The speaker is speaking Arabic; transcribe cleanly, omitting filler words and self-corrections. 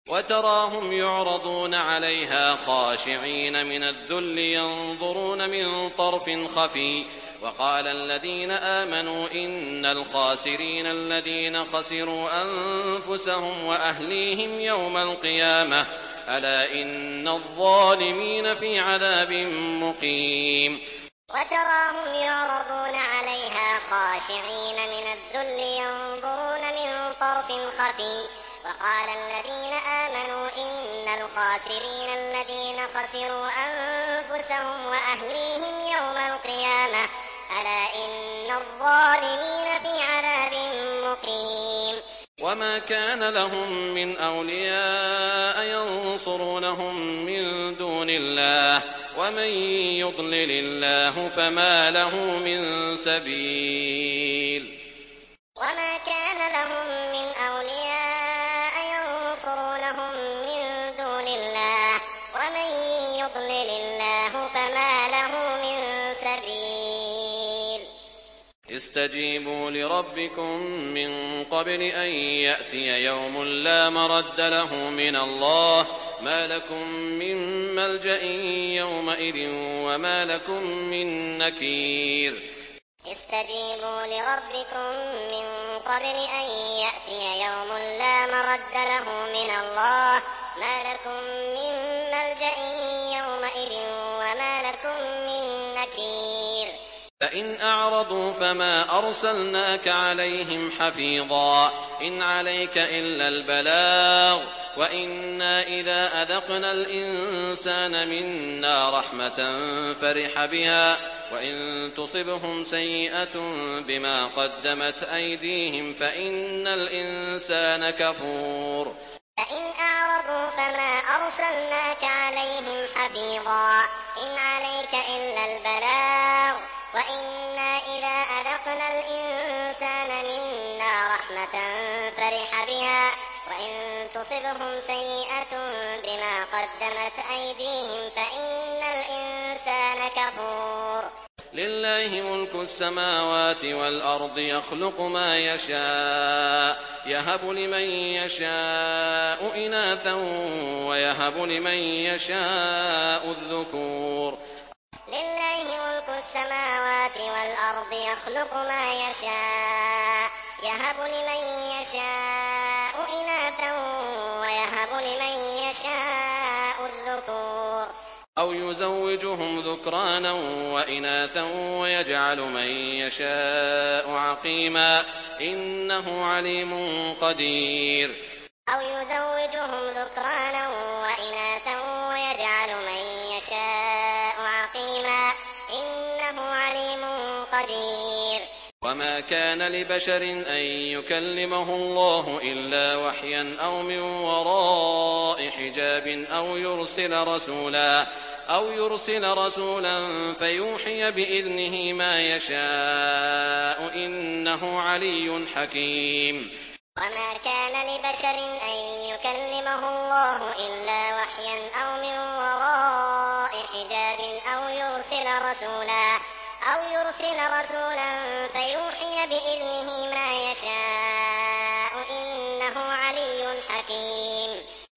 وتراهم يعرضون عليها خاشعين من الذل ينظرون من طرف خفي وقال الذين آمنوا إن الخاسرين الذين خسروا أنفسهم وأهليهم يوم القيامة ألا إن الظالمين في عذاب مقيم. وتراهم يعرضون عليها خاشعين من الذل ينظرون من طرف خفي وقال الذين آمنوا إن الخاسرين الذين خسروا أنفسهم وأهليهم يوم القيامة ألا إن الظالمين في عذاب مقيم. وما كان لهم من أولياء ينصرونهم من دون الله ومن يضلل الله فما له من سبيل. وما كان لهم من أولياء ينصرونهم من دون الله ومن يضلل الله فما له من سبيل. استجيبوا لربكم من قبل أن يأتي يوم لا مرد له من الله ما لكم من ملجأ يومئذ وما لكم من نكير. استجيبوا لربكم من قبل أن يأتي يوم لا مرد له من الله ما لكم من ملجأ يومئذ وما لكم من نكير. فإن أعرضوا فما أرسلناك عليهم حفيظا إن عليك إلا البلاغ وإنا إذا أذقنا الإنسان منا رحمة فرح بها وإن تصبهم سيئة بما قدمت أيديهم فإن الإنسان كفور. فإن أعرضوا فما أرسلناك عليهم حفيظا إن عليك إلا البلاغ وإنا إذا أذقنا الإنسان منا رحمة فرح بها وإن تصبهم سيئة بما قدمت أيديهم فإن الإنسان كفور. لله ملك السماوات والأرض يخلق ما يشاء يهب لمن يشاء إناثا ويهب لمن يشاء الذكور. لله ملك السماوات والأرض يخلق ما يشاء يهب لمن يشاء إناثا ويهب لمن يشاء الذكور أو يزوجهم ذكرانا وإناثا ويجعل من يشاء عقيما إنه عليم قدير. أو يزوجهم ذكرانا وإناثا ويجعل من يشاء عقيما إنه عليم قدير. وما كان لبشر أن يكلمه الله إلا وحيا أو من وراء حجاب أو يرسل رسولا فيوحي بإذنه ما يشاء إنه علي حكيم. وما كان لبشر أن يكلمه الله إلا وحيا أو من وراء حجاب أو يرسل رسولا فيوحي بإذنه ما يشاء